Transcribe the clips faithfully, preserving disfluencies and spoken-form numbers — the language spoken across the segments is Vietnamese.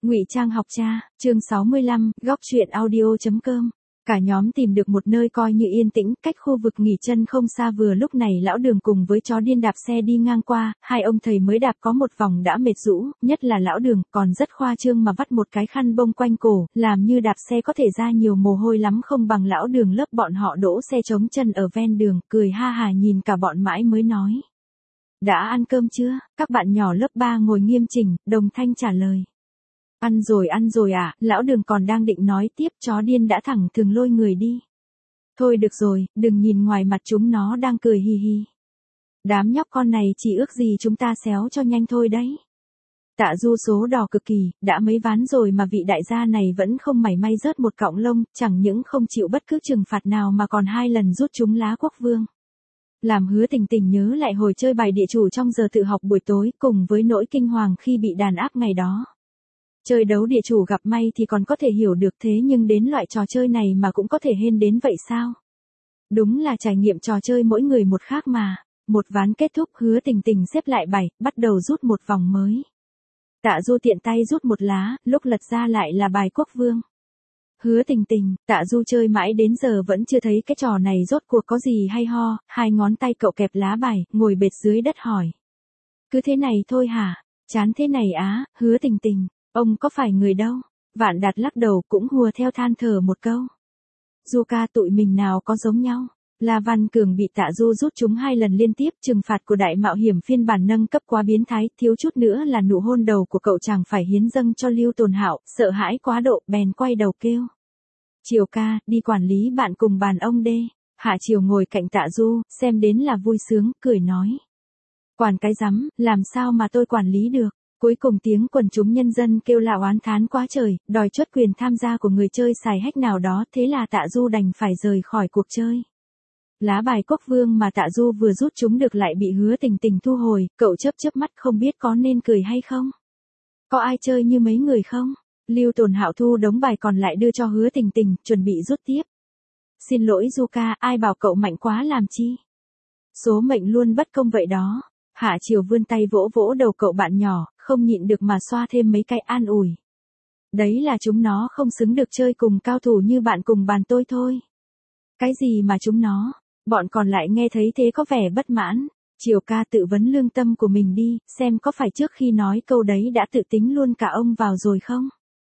Ngụy Trang học cha, chương sáu mươi lăm, góc truyện audio chấm com. Cả nhóm tìm được một nơi coi như yên tĩnh, cách khu vực nghỉ chân không xa. Vừa lúc này lão Đường cùng với chó điên đạp xe đi ngang qua, hai ông thầy mới đạp có một vòng đã mệt rũ, nhất là lão Đường còn rất khoa trương mà vắt một cái khăn bông quanh cổ, làm như đạp xe có thể ra nhiều mồ hôi lắm không bằng lão Đường. Lớp bọn họ đỗ xe trống chân ở ven đường, cười ha hà nhìn cả bọn mãi mới nói: đã ăn cơm chưa? Các bạn nhỏ lớp ba ngồi nghiêm chỉnh, đồng thanh trả lời: ăn rồi ăn rồi ạ. À. Lão Đường còn đang định nói tiếp, chó điên đã thẳng thừng lôi người đi. Thôi được rồi, đừng nhìn ngoài mặt chúng nó đang cười hì hì. Đám nhóc con này chỉ ước gì chúng ta xéo cho nhanh thôi đấy. Tạ Du số đỏ cực kỳ, đã mấy ván rồi mà vị đại gia này vẫn không mảy may rớt một cọng lông, chẳng những không chịu bất cứ trừng phạt nào mà còn hai lần rút trúng lá quốc vương. Làm Hứa Tình Tình nhớ lại hồi chơi bài địa chủ trong giờ tự học buổi tối, cùng với nỗi kinh hoàng khi bị đàn áp ngày đó. Chơi đấu địa chủ gặp may thì còn có thể hiểu được, thế nhưng đến loại trò chơi này mà cũng có thể hên đến vậy sao? Đúng là trải nghiệm trò chơi mỗi người một khác mà. Một ván kết thúc, Hứa Tình Tình xếp lại bài, bắt đầu rút một vòng mới. Tạ Du tiện tay rút một lá, lúc lật ra lại là bài quốc vương. Hứa Tình Tình, Tạ Du chơi mãi đến giờ vẫn chưa thấy cái trò này rốt cuộc có gì hay ho, hai ngón tay cậu kẹp lá bài, ngồi bệt dưới đất hỏi: cứ thế này thôi hả? Chán thế này á? Hứa Tình Tình, ông có phải người đâu? Vạn Đạt lắc đầu cũng hùa theo than thở một câu: Du ca, tụi mình nào có giống nhau. La Văn Cường bị Tạ Du rút trúng hai lần liên tiếp, trừng phạt của đại mạo hiểm phiên bản nâng cấp quá biến thái, thiếu chút nữa là nụ hôn đầu của cậu chàng phải hiến dâng cho Lưu Tồn Hạo, sợ hãi quá độ, bèn quay đầu kêu: Triều ca, đi quản lý bạn cùng bàn ông đê. Hạ Triều ngồi cạnh Tạ Du, xem đến là vui sướng, cười nói: quản cái rắm, làm sao mà tôi quản lý được. Cuối cùng tiếng quần chúng nhân dân kêu la oán thán quá trời, đòi truất quyền tham gia của người chơi xài hách nào đó, thế là Tạ Du đành phải rời khỏi cuộc chơi. Lá bài quốc vương mà Tạ Du vừa rút trúng được lại bị Hứa Tình Tình thu hồi, cậu chớp chớp mắt không biết có nên cười hay không. Có ai chơi như mấy người không? Lưu Tồn Hạo thu đống bài còn lại đưa cho Hứa Tình Tình, chuẩn bị rút tiếp. Xin lỗi Du ca, ai bảo cậu mạnh quá làm chi? Số mệnh luôn bất công vậy đó. Hạ Triều vươn tay vỗ vỗ đầu cậu bạn nhỏ, không nhịn được mà xoa thêm mấy cái an ủi. Đấy là chúng nó không xứng được chơi cùng cao thủ như bạn cùng bàn tôi thôi. Cái gì mà chúng nó? Bọn còn lại nghe thấy thế có vẻ bất mãn. Triều ca, tự vấn lương tâm của mình đi, xem có phải trước khi nói câu đấy đã tự tính luôn cả ông vào rồi không?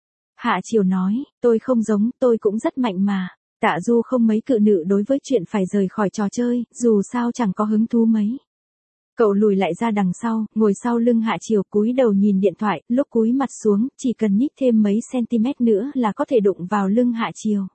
Hạ Triều nói: tôi không giống, tôi cũng rất mạnh mà. Tạ Du không mấy cự nữ đối với chuyện phải rời khỏi trò chơi, dù sao chẳng có hứng thú mấy. Cậu lùi lại ra đằng sau, ngồi sau lưng Hạ Triều, cúi đầu nhìn điện thoại, lúc cúi mặt xuống, chỉ cần nhích thêm mấy centimet nữa là có thể đụng vào lưng Hạ Triều.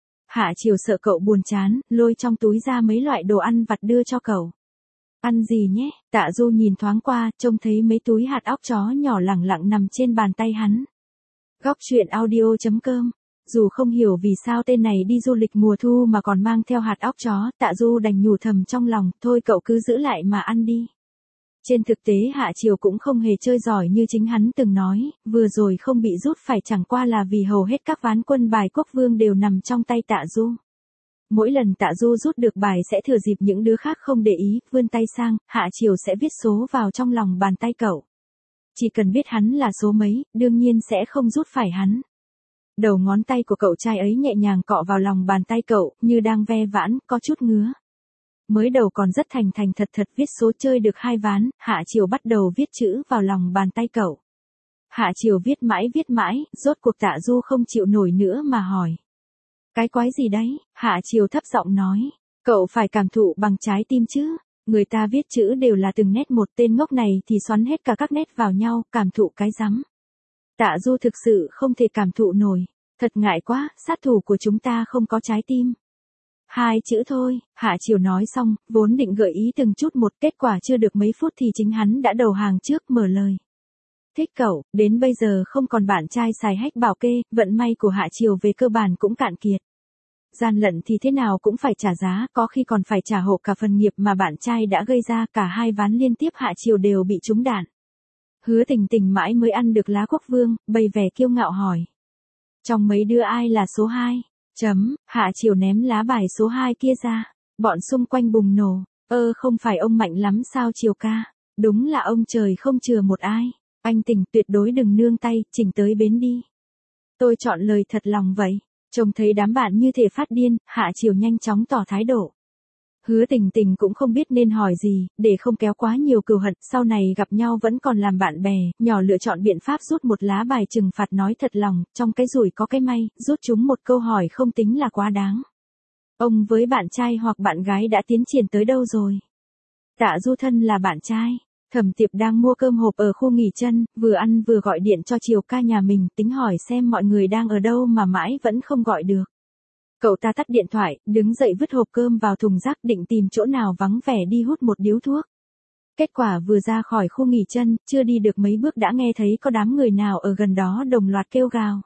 Hạ Triều sợ cậu buồn chán, lôi trong túi ra mấy loại đồ ăn vặt đưa cho cậu. Ăn gì nhé? Tạ Du nhìn thoáng qua, trông thấy mấy túi hạt óc chó nhỏ lẳng lặng nằm trên bàn tay hắn. Góc truyện audio chấm com. Dù không hiểu vì sao tên này đi du lịch mùa thu mà còn mang theo hạt óc chó, Tạ Du đành nhủ thầm trong lòng, thôi cậu cứ giữ lại mà ăn đi. Trên thực tế Hạ Triều cũng không hề chơi giỏi như chính hắn từng nói, vừa rồi không bị rút phải chẳng qua là vì hầu hết các ván quân bài quốc vương đều nằm trong tay Tạ Du. Mỗi lần Tạ Du rút được bài sẽ thừa dịp những đứa khác không để ý, vươn tay sang, Hạ Triều sẽ viết số vào trong lòng bàn tay cậu. Chỉ cần biết hắn là số mấy, đương nhiên sẽ không rút phải hắn. Đầu ngón tay của cậu trai ấy nhẹ nhàng cọ vào lòng bàn tay cậu, như đang ve vãn, có chút ngứa. Mới đầu còn rất thành thành thật thật viết số, chơi được hai ván, Hạ Triều bắt đầu viết chữ vào lòng bàn tay cậu. Hạ Triều viết mãi viết mãi, rốt cuộc Tạ Du không chịu nổi nữa mà hỏi: cái quái gì đấy? Hạ Triều thấp giọng nói: cậu phải cảm thụ bằng trái tim chứ. Người ta viết chữ đều là từng nét một, tên ngốc này thì xoắn hết cả các nét vào nhau, cảm thụ cái rắm. Tạ Du thực sự không thể cảm thụ nổi. Thật ngại quá, sát thủ của chúng ta không có trái tim. Hai chữ thôi. Hạ Triều nói xong, vốn định gợi ý từng chút một, kết quả chưa được mấy phút thì chính hắn đã đầu hàng trước, mở lời: thích cậu, đến bây giờ không còn bạn trai xài hách bảo kê. Vận may của Hạ Triều về cơ bản cũng cạn kiệt. Gian lận thì thế nào cũng phải trả giá, có khi còn phải trả hộ cả phần nghiệp mà bạn trai đã gây ra. Cả hai ván liên tiếp Hạ Triều đều bị trúng đạn. Hứa Tình Tình mãi mới ăn được lá quốc vương, bày vẻ kiêu ngạo hỏi: trong mấy đứa ai là số hai? Chấm. Hạ Triều ném lá bài số hai kia ra. Bọn xung quanh bùng nổ: ơ không phải ông mạnh lắm sao Triều ca? Đúng là ông trời không chừa một ai. Anh Tình, tuyệt đối đừng nương tay, chỉnh tới bến đi. Tôi chọn lời thật lòng vậy. Trông thấy đám bạn như thể phát điên, Hạ Chiều nhanh chóng tỏ thái độ. Hứa Tình Tình cũng không biết nên hỏi gì, để không kéo quá nhiều cừu hận, sau này gặp nhau vẫn còn làm bạn bè, nhỏ lựa chọn biện pháp rút một lá bài trừng phạt nói thật lòng, trong cái rủi có cái may, rút chúng một câu hỏi không tính là quá đáng. Ông với bạn trai hoặc bạn gái đã tiến triển tới đâu rồi? Tạ Du thân là bạn trai. Thẩm Tiệp đang mua cơm hộp ở khu nghỉ chân, vừa ăn vừa gọi điện cho Chiều ca nhà mình, tính hỏi xem mọi người đang ở đâu mà mãi vẫn không gọi được. Cậu ta tắt điện thoại, đứng dậy vứt hộp cơm vào thùng rác định tìm chỗ nào vắng vẻ đi hút một điếu thuốc. Kết quả vừa ra khỏi khu nghỉ chân, chưa đi được mấy bước đã nghe thấy có đám người nào ở gần đó đồng loạt kêu gào.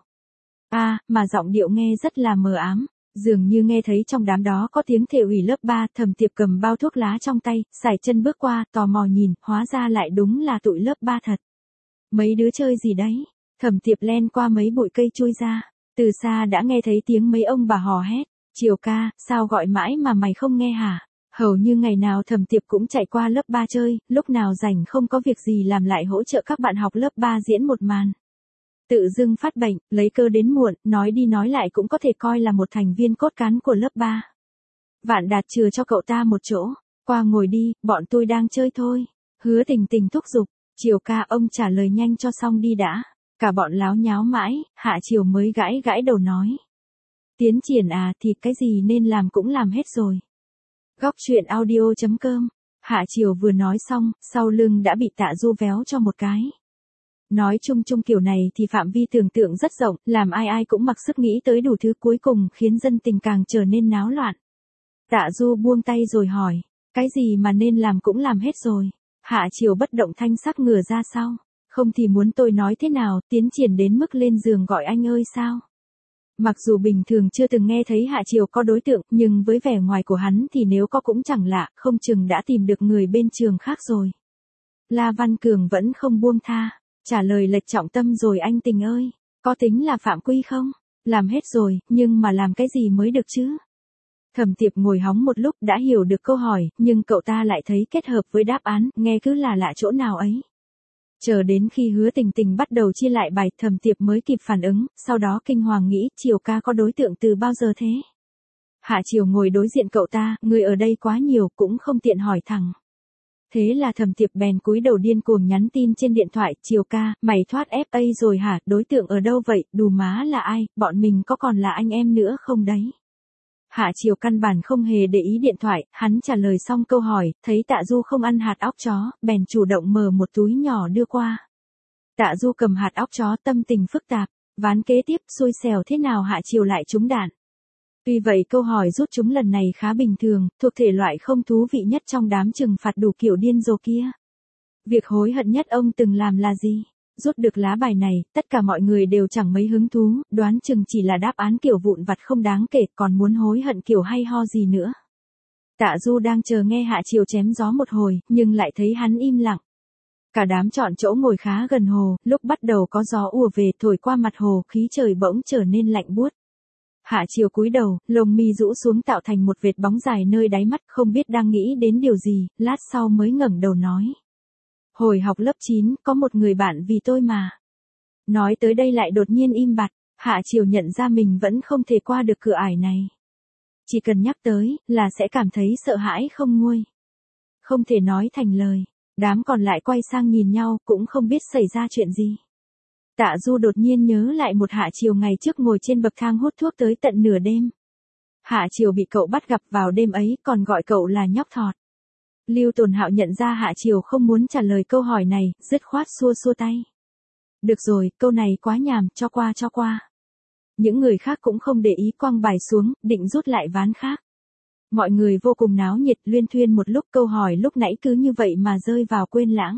À, mà giọng điệu nghe rất là mờ ám. Dường như nghe thấy trong đám đó có tiếng thệ ủy lớp ba, Thẩm Tiệp cầm bao thuốc lá trong tay, sải chân bước qua, tò mò nhìn, hóa ra lại đúng là tụi lớp ba thật. Mấy đứa chơi gì đấy? Thẩm Tiệp len qua mấy bụi cây chui ra, từ xa đã nghe thấy tiếng mấy ông bà hò hét, Chiều ca, sao gọi mãi mà mày không nghe hả? Hầu như ngày nào Thẩm Tiệp cũng chạy qua lớp ba chơi, lúc nào rảnh không có việc gì làm lại hỗ trợ các bạn học lớp ba diễn một màn. Tự dưng phát bệnh, lấy cơ đến muộn, nói đi nói lại cũng có thể coi là một thành viên cốt cán của lớp ba. Vạn Đạt chừa cho cậu ta một chỗ, qua ngồi đi, bọn tôi đang chơi thôi. Hứa Tình Tình thúc giục, Chiều ca ông trả lời nhanh cho xong đi đã. Cả bọn láo nháo mãi, Hạ Chiều mới gãi gãi đầu nói. Tiến triển à thì cái gì nên làm cũng làm hết rồi. Góc truyện audio chấm com. Hạ Chiều vừa nói xong, sau lưng đã bị Tạ Du véo cho một cái. Nói chung chung kiểu này thì phạm vi tưởng tượng rất rộng, làm ai ai cũng mặc sức nghĩ tới đủ thứ cuối cùng khiến dân tình càng trở nên náo loạn. Tạ Du buông tay rồi hỏi, cái gì mà nên làm cũng làm hết rồi. Hạ Chiều bất động thanh sắc ngửa ra sau, không thì muốn tôi nói thế nào, tiến triển đến mức lên giường gọi anh ơi sao? Mặc dù bình thường chưa từng nghe thấy Hạ Chiều có đối tượng, nhưng với vẻ ngoài của hắn thì nếu có cũng chẳng lạ, không chừng đã tìm được người bên trường khác rồi. La Văn Cường vẫn không buông tha. Trả lời lệch trọng tâm rồi anh Tình ơi, có tính là phạm quy không? Làm hết rồi, nhưng mà làm cái gì mới được chứ? Thẩm Tiệp ngồi hóng một lúc đã hiểu được câu hỏi, nhưng cậu ta lại thấy kết hợp với đáp án, nghe cứ là lạ chỗ nào ấy. Chờ đến khi Hứa Tình Tình bắt đầu chia lại bài, Thẩm Tiệp mới kịp phản ứng, sau đó kinh hoàng nghĩ, Chiều ca có đối tượng từ bao giờ thế? Hạ Chiều ngồi đối diện cậu ta, người ở đây quá nhiều, cũng không tiện hỏi thẳng. Thế là Thẩm Tiệp bèn cúi đầu điên cuồng nhắn tin trên điện thoại, Chiều ca, mày thoát ép a rồi hả, đối tượng ở đâu vậy, đù má là ai, bọn mình có còn là anh em nữa không đấy? Hạ Chiều căn bản không hề để ý điện thoại, hắn trả lời xong câu hỏi, thấy Tạ Du không ăn hạt óc chó, bèn chủ động mở một túi nhỏ đưa qua. Tạ Du cầm hạt óc chó tâm tình phức tạp, ván kế tiếp xui xẻo thế nào Hạ Chiều lại trúng đạn. Tuy vậy câu hỏi rút chúng lần này khá bình thường, thuộc thể loại không thú vị nhất trong đám trừng phạt đủ kiểu điên rồ kia. Việc hối hận nhất ông từng làm là gì? Rút được lá bài này, tất cả mọi người đều chẳng mấy hứng thú, đoán chừng chỉ là đáp án kiểu vụn vặt không đáng kể, còn muốn hối hận kiểu hay ho gì nữa. Tạ Du đang chờ nghe Hạ Chiều chém gió một hồi, nhưng lại thấy hắn im lặng. Cả đám chọn chỗ ngồi khá gần hồ, lúc bắt đầu có gió ùa về thổi qua mặt hồ, khí trời bỗng trở nên lạnh buốt. Hạ Chiều cúi đầu, lông mi rũ xuống tạo thành một vệt bóng dài nơi đáy mắt, không biết đang nghĩ đến điều gì, lát sau mới ngẩng đầu nói. Hồi học lớp chín, có một người bạn vì tôi mà. Nói tới đây lại đột nhiên im bặt, Hạ Chiều nhận ra mình vẫn không thể qua được cửa ải này. Chỉ cần nhắc tới, là sẽ cảm thấy sợ hãi không nguôi. Không thể nói thành lời, đám còn lại quay sang nhìn nhau, cũng không biết xảy ra chuyện gì. Tạ Du đột nhiên nhớ lại một Hạ Chiều ngày trước ngồi trên bậc thang hút thuốc tới tận nửa đêm. Hạ Chiều bị cậu bắt gặp vào đêm ấy, còn gọi cậu là nhóc thọt. Lưu Tồn Hạo nhận ra Hạ Chiều không muốn trả lời câu hỏi này, dứt khoát xua xua tay. Được rồi, câu này quá nhàm, cho qua cho qua. Những người khác cũng không để ý, quăng bài xuống, định rút lại ván khác. Mọi người vô cùng náo nhiệt, luyên thuyên một lúc, câu hỏi lúc nãy cứ như vậy mà rơi vào quên lãng.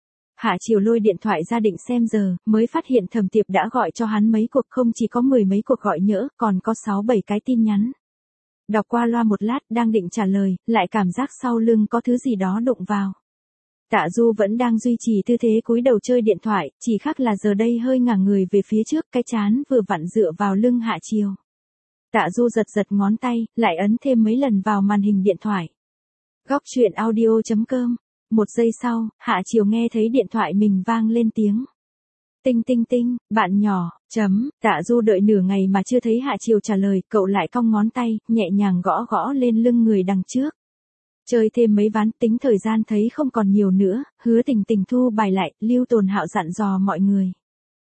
Hạ Chiều lôi điện thoại ra định xem giờ, mới phát hiện Thẩm Tiệp đã gọi cho hắn mấy cuộc, không chỉ có mười mấy cuộc gọi nhỡ, còn có sáu bảy cái tin nhắn. Đọc qua loa một lát, đang định trả lời, lại cảm giác sau lưng có thứ gì đó đụng vào. Tạ Du vẫn đang duy trì tư thế cúi đầu chơi điện thoại, chỉ khác là giờ đây hơi ngả người về phía trước, cái trán vừa vặn dựa vào lưng Hạ Chiều. Tạ Du giật giật ngón tay, lại ấn thêm mấy lần vào màn hình điện thoại. Góc truyện audio chấm com Một giây sau, Hạ Chiều nghe thấy điện thoại mình vang lên tiếng. Tinh tinh tinh, bạn nhỏ, chấm, Tạ Du đợi nửa ngày mà chưa thấy Hạ Chiều trả lời, cậu lại cong ngón tay, nhẹ nhàng gõ gõ lên lưng người đằng trước. Chơi thêm mấy ván, tính thời gian thấy không còn nhiều nữa, Hứa Tình Tình thu bài lại, Lưu Tồn Hạo dặn dò mọi người.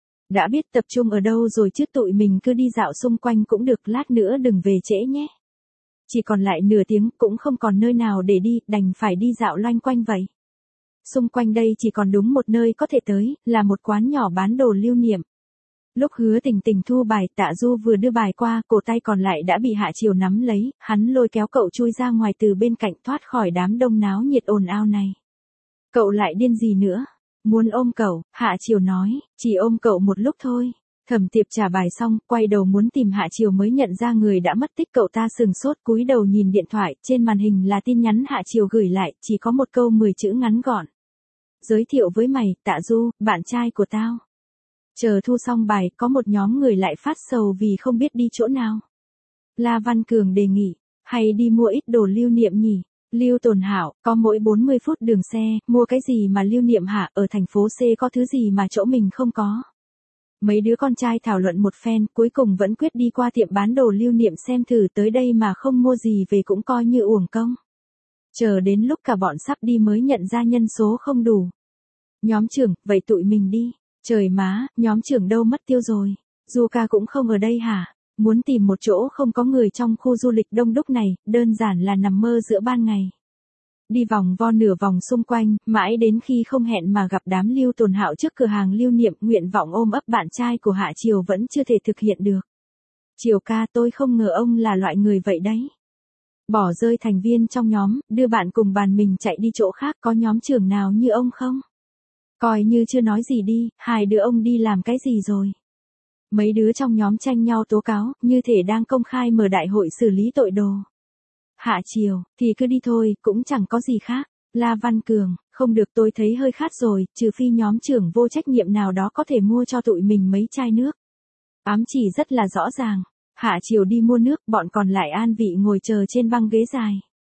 Đã biết tập trung ở đâu rồi chứ, tụi mình cứ đi dạo xung quanh cũng được, lát nữa đừng về trễ nhé. Chỉ còn lại nửa tiếng, cũng không còn nơi nào để đi, đành phải đi dạo loanh quanh vậy. Xung quanh đây chỉ còn đúng một nơi có thể tới, là một quán nhỏ bán đồ lưu niệm. Lúc Hứa Tình Tình thu bài, Tạ Du vừa đưa bài qua, cổ tay còn lại đã bị Hạ Chiều nắm lấy, hắn lôi kéo cậu chui ra ngoài từ bên cạnh, thoát khỏi đám đông náo nhiệt ồn ào này. Cậu lại điên gì nữa? Muốn ôm cậu, Hạ Chiều nói, chỉ ôm cậu một lúc thôi. Thẩm Tiệp trả bài xong, quay đầu muốn tìm Hạ Chiều mới nhận ra người đã mất tích, cậu ta sừng sốt cúi đầu nhìn điện thoại, trên màn hình là tin nhắn Hạ Chiều gửi lại, chỉ có một câu mười chữ ngắn gọn. Giới thiệu với mày, Tạ Du, bạn trai của tao. Chờ thu xong bài, có một nhóm người lại phát sầu vì không biết đi chỗ nào. La Văn Cường đề nghị, hay đi mua ít đồ lưu niệm nhỉ? Lưu Tồn Hạo, có mỗi bốn mươi phút đường xe, mua cái gì mà lưu niệm hả, ở thành phố C có thứ gì mà chỗ mình không có. Mấy đứa con trai thảo luận một phen, cuối cùng vẫn quyết đi qua tiệm bán đồ lưu niệm xem thử, tới đây mà không mua gì về cũng coi như uổng công. Chờ đến lúc cả bọn sắp đi mới nhận ra nhân số không đủ. Nhóm trưởng, vậy tụi mình đi. Trời má, nhóm trưởng đâu mất tiêu rồi. Zuka cũng không ở đây hả? Muốn tìm một chỗ không có người trong khu du lịch đông đúc này, đơn giản là nằm mơ giữa ban ngày. Đi vòng vo nửa vòng xung quanh, mãi đến khi không hẹn mà gặp đám Lưu Tồn Hạo trước cửa hàng lưu niệm, nguyện vọng ôm ấp bạn trai của Hạ Chiều vẫn chưa thể thực hiện được. Chiều ca, tôi không ngờ ông là loại người vậy đấy. Bỏ rơi thành viên trong nhóm, đưa bạn cùng bàn mình chạy đi chỗ khác, có nhóm trưởng nào như ông không? Coi như chưa nói gì đi, hai đứa ông đi làm cái gì rồi? Mấy đứa trong nhóm tranh nhau tố cáo, như thể đang công khai mở đại hội xử lý tội đồ. Hạ Chiều, thì cứ đi thôi, cũng chẳng có gì khác. La Văn Cường, không được, tôi thấy hơi khát rồi, trừ phi nhóm trưởng vô trách nhiệm nào đó có thể mua cho tụi mình mấy chai nước. Ám chỉ rất là rõ ràng. Hạ Chiều đi mua nước, bọn còn lại an vị ngồi chờ trên băng ghế dài.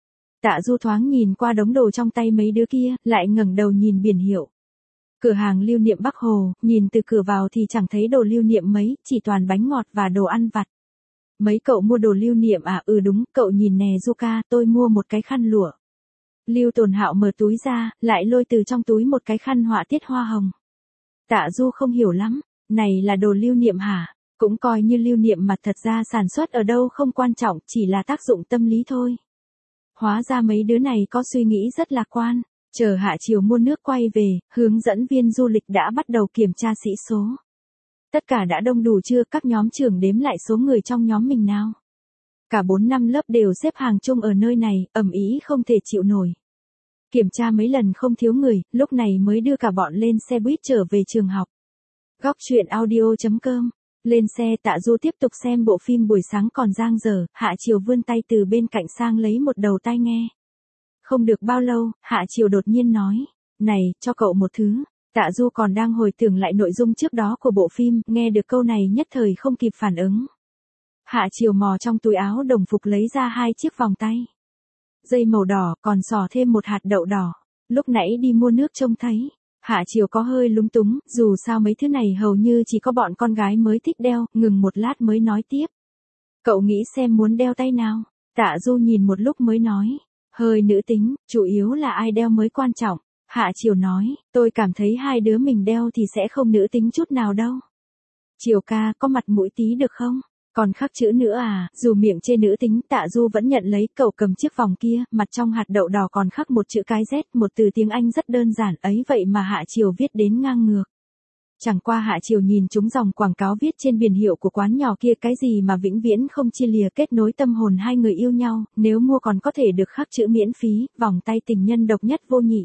Tạ Du thoáng nhìn qua đống đồ trong tay mấy đứa kia, lại ngẩng đầu nhìn biển hiệu. Cửa hàng lưu niệm Bắc Hồ, nhìn từ cửa vào thì chẳng thấy đồ lưu niệm mấy, chỉ toàn bánh ngọt và đồ ăn vặt. Mấy cậu mua đồ lưu niệm à? Ừ đúng, cậu nhìn nè Zuka, tôi mua một cái khăn lụa. Lưu Tồn Hạo mở túi ra, lại lôi từ trong túi một cái khăn họa tiết hoa hồng. Tạ Du không hiểu lắm, này là đồ lưu niệm hả? Cũng coi như lưu niệm mà thật ra sản xuất ở đâu không quan trọng, chỉ là tác dụng tâm lý thôi. Hóa ra mấy đứa này có suy nghĩ rất lạc quan. Chờ Hạ Chiều mua nước quay về, hướng dẫn viên du lịch đã bắt đầu kiểm tra sĩ số. Tất cả đã đông đủ chưa, các nhóm trưởng đếm lại số người trong nhóm mình nào. Cả bốn năm lớp đều xếp hàng chung ở nơi này, ầm ĩ không thể chịu nổi. Kiểm tra mấy lần không thiếu người, lúc này mới đưa cả bọn lên xe buýt trở về trường học. Góc truyện audio chấm com. Lên xe, Tạ Du tiếp tục xem bộ phim buổi sáng còn dang dở, Hạ Chiều vươn tay từ bên cạnh sang lấy một đầu tai nghe. Không được bao lâu, Hạ Chiều đột nhiên nói, này, cho cậu một thứ. Tạ Du còn đang hồi tưởng lại nội dung trước đó của bộ phim, nghe được câu này nhất thời không kịp phản ứng. Hạ Chiều mò trong túi áo đồng phục lấy ra hai chiếc vòng tay. Dây màu đỏ, còn xỏ thêm một hạt đậu đỏ. Lúc nãy đi mua nước trông thấy. Hạ Chiều có hơi lúng túng, dù sao mấy thứ này hầu như chỉ có bọn con gái mới thích đeo, ngừng một lát mới nói tiếp. Cậu nghĩ xem muốn đeo tay nào? Tạ Du nhìn một lúc mới nói. Hơi nữ tính, chủ yếu là ai đeo mới quan trọng. Hạ Chiều nói, tôi cảm thấy hai đứa mình đeo thì sẽ không nữ tính chút nào đâu. Chiều ca, có mặt mũi tí được không? Còn khắc chữ nữa à? Dù miệng chê nữ tính, Tạ Du vẫn nhận lấy. Cậu cầm chiếc vòng kia, mặt trong hạt đậu đỏ còn khắc một chữ cái Z, một từ tiếng Anh rất đơn giản ấy, vậy mà Hạ Chiều viết đến ngang ngược. Chẳng qua Hạ Chiều nhìn chúng dòng quảng cáo viết trên biển hiệu của quán nhỏ kia, cái gì mà vĩnh viễn không chia lìa, kết nối tâm hồn hai người yêu nhau, nếu mua còn có thể được khắc chữ miễn phí, vòng tay tình nhân độc nhất vô nhị.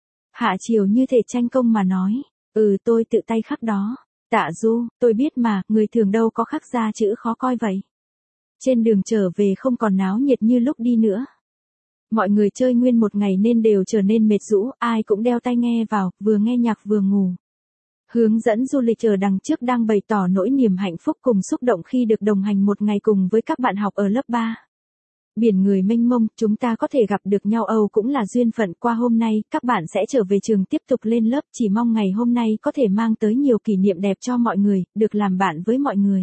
Hạ Chiều như thể tranh công mà nói, ừ tôi tự tay khắc đó. Tạ Du, tôi biết mà, người thường đâu có khắc ra chữ khó coi vậy. Trên đường trở về không còn náo nhiệt như lúc đi nữa. Mọi người chơi nguyên một ngày nên đều trở nên mệt rũ, ai cũng đeo tai nghe vào, vừa nghe nhạc vừa ngủ. Hướng dẫn du lịch ở đằng trước đang bày tỏ nỗi niềm hạnh phúc cùng xúc động khi được đồng hành một ngày cùng với các bạn học ở lớp ba. Biển người mênh mông, chúng ta có thể gặp được nhau Âu cũng là duyên phận. Qua hôm nay, các bạn sẽ trở về trường tiếp tục lên lớp. Chỉ mong ngày hôm nay có thể mang tới nhiều kỷ niệm đẹp cho mọi người, được làm bạn với mọi người.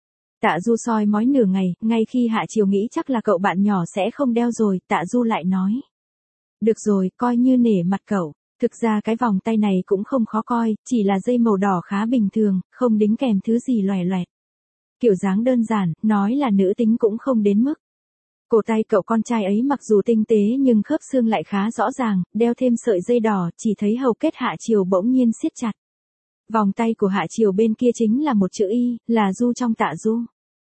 Tạ Du soi mói nửa ngày, ngay khi Hạ Chiều nghĩ chắc là cậu bạn nhỏ sẽ không đeo rồi, Tạ Du lại nói. Được rồi, coi như nể mặt cậu. Thực ra cái vòng tay này cũng không khó coi, chỉ là dây màu đỏ khá bình thường, không đính kèm thứ gì loè loẹt. Kiểu dáng đơn giản, nói là nữ tính cũng không đến mức. Cổ tay cậu con trai ấy mặc dù tinh tế nhưng khớp xương lại khá rõ ràng, đeo thêm sợi dây đỏ, chỉ thấy hầu kết Hạ Chiều bỗng nhiên siết chặt. Vòng tay của Hạ Chiều bên kia chính là một chữ Y, là Du trong Tạ Du.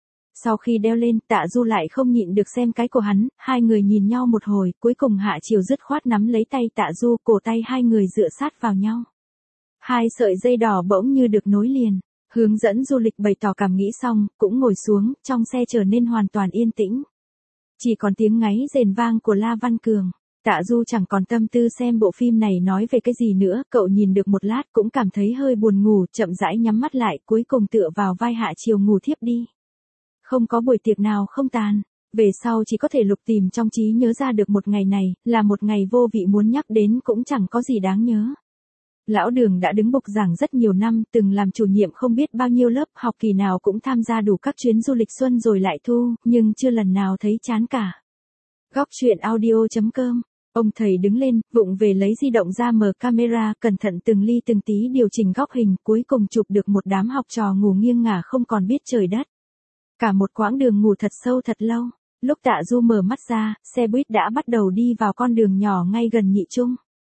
Sau khi đeo lên, Tạ Du lại không nhịn được xem cái của hắn, hai người nhìn nhau một hồi, cuối cùng Hạ Chiều dứt khoát nắm lấy tay Tạ Du, cổ tay hai người dựa sát vào nhau. Hai sợi dây đỏ bỗng như được nối liền. Hướng dẫn du lịch bày tỏ cảm nghĩ xong, cũng ngồi xuống, trong xe trở nên hoàn toàn yên tĩnh. Chỉ còn tiếng ngáy rền vang của La Văn Cường. Tạ Du chẳng còn tâm tư xem bộ phim này nói về cái gì nữa, cậu nhìn được một lát cũng cảm thấy hơi buồn ngủ, chậm rãi nhắm mắt lại, cuối cùng tựa vào vai Hạ Chiều ngủ thiếp đi. Không có buổi tiệc nào không tàn, về sau chỉ có thể lục tìm trong trí nhớ ra được một ngày này, là một ngày vô vị muốn nhắc đến cũng chẳng có gì đáng nhớ. Lão Đường đã đứng bục giảng rất nhiều năm, từng làm chủ nhiệm không biết bao nhiêu lớp, học kỳ nào cũng tham gia đủ các chuyến du lịch xuân rồi lại thu, nhưng chưa lần nào thấy chán cả. Góc truyện audio chấm com. Ông thầy đứng lên, vụng về lấy di động ra mở camera, cẩn thận từng ly từng tí điều chỉnh góc hình, cuối cùng chụp được một đám học trò ngủ nghiêng ngả không còn biết trời đất. Cả một quãng đường ngủ thật sâu thật lâu. Lúc Tạ Du mở mắt ra, xe buýt đã bắt đầu đi vào con đường nhỏ ngay gần Nhị Trung.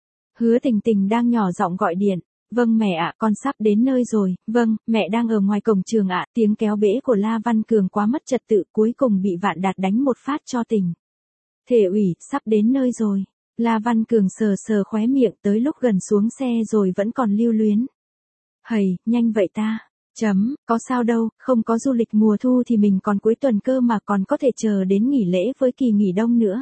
Hứa Tình Tình đang nhỏ giọng gọi điện. Vâng mẹ ạ, con sắp đến nơi rồi. Vâng, mẹ đang ở ngoài cổng trường ạ. Tiếng kéo bễ của La Văn Cường quá mất trật tự, cuối cùng bị Vạn Đạt đánh một phát cho tỉnh. Thể ủy, sắp đến nơi rồi. La Văn Cường sờ sờ khóe miệng, tới lúc gần xuống xe rồi vẫn còn lưu luyến. Hầy, nhanh vậy ta. Chấm, có sao đâu, không có du lịch mùa thu thì mình còn cuối tuần cơ mà, còn có thể chờ đến nghỉ lễ với kỳ nghỉ đông nữa.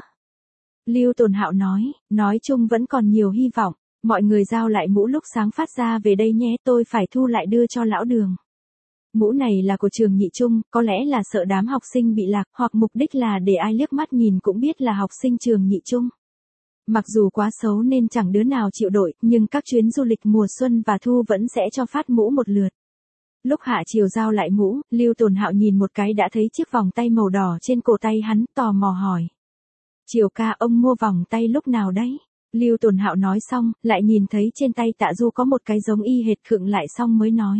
Lưu Tồn Hạo nói, nói chung vẫn còn nhiều hy vọng, mọi người giao lại mũ lúc sáng phát ra về đây nhé, tôi phải thu lại đưa cho lão Đường. Mũ này là của trường Nhị Trung, có lẽ là sợ đám học sinh bị lạc, hoặc mục đích là để ai liếc mắt nhìn cũng biết là học sinh trường Nhị Trung. Mặc dù quá xấu nên chẳng đứa nào chịu đội, nhưng các chuyến du lịch mùa xuân và thu vẫn sẽ cho phát mũ một lượt. Lúc Hạ Chiều giao lại mũ, Lưu Tồn Hạo nhìn một cái đã thấy chiếc vòng tay màu đỏ trên cổ tay hắn, tò mò hỏi. Chiều ca, ông mua vòng tay lúc nào đấy? Lưu Tồn Hạo nói xong, lại nhìn thấy trên tay Tạ Du có một cái giống y hệt, khựng lại xong mới nói.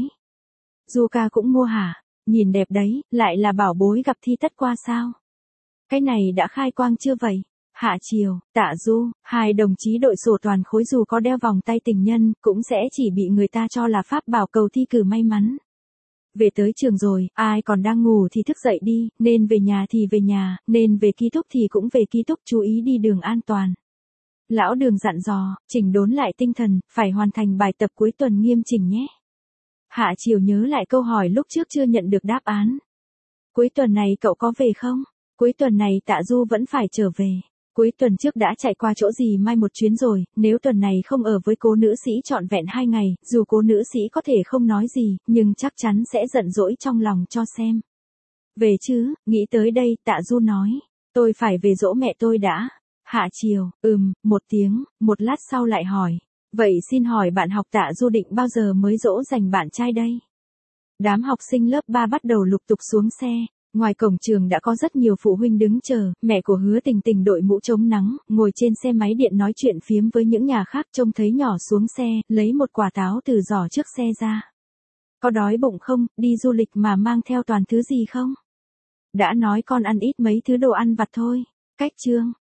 Du ca cũng mua hả? Nhìn đẹp đấy, lại là bảo bối gặp thi tất qua sao? Cái này đã khai quang chưa vậy? Hạ Chiều, Tạ Du, hai đồng chí đội sổ toàn khối dù có đeo vòng tay tình nhân, cũng sẽ chỉ bị người ta cho là pháp bảo cầu thi cử may mắn. Về tới trường rồi, ai còn đang ngủ thì thức dậy đi, nên về nhà thì về nhà, nên về ký túc thì cũng về ký túc, chú ý đi đường an toàn. Lão Đường dặn dò, chỉnh đốn lại tinh thần, phải hoàn thành bài tập cuối tuần nghiêm chỉnh nhé. Hạ Chiều nhớ lại câu hỏi lúc trước chưa nhận được đáp án. Cuối tuần này cậu có về không? Cuối tuần này Tạ Du vẫn phải trở về. Cuối tuần trước đã chạy qua chỗ dì Mai một chuyến rồi, nếu tuần này không ở với cô nữ sĩ trọn vẹn hai ngày, dù cô nữ sĩ có thể không nói gì, nhưng chắc chắn sẽ giận dỗi trong lòng cho xem. Về chứ, nghĩ tới đây, Tạ Du nói, tôi phải về dỗ mẹ tôi đã. Hạ Chiều, ừm, một tiếng, một lát sau lại hỏi, vậy xin hỏi bạn học Tạ Du định bao giờ mới dỗ dành bạn trai đây? Đám học sinh lớp ba bắt đầu lục tục xuống xe. Ngoài cổng trường đã có rất nhiều phụ huynh đứng chờ, mẹ của Hứa Tình Tình đội mũ chống nắng, ngồi trên xe máy điện nói chuyện phiếm với những nhà khác, trông thấy nhỏ xuống xe, lấy một quả táo từ giỏ trước xe ra. Có đói bụng không, đi du lịch mà mang theo toàn thứ gì không? Đã nói con ăn ít mấy thứ đồ ăn vặt thôi. Cách chương.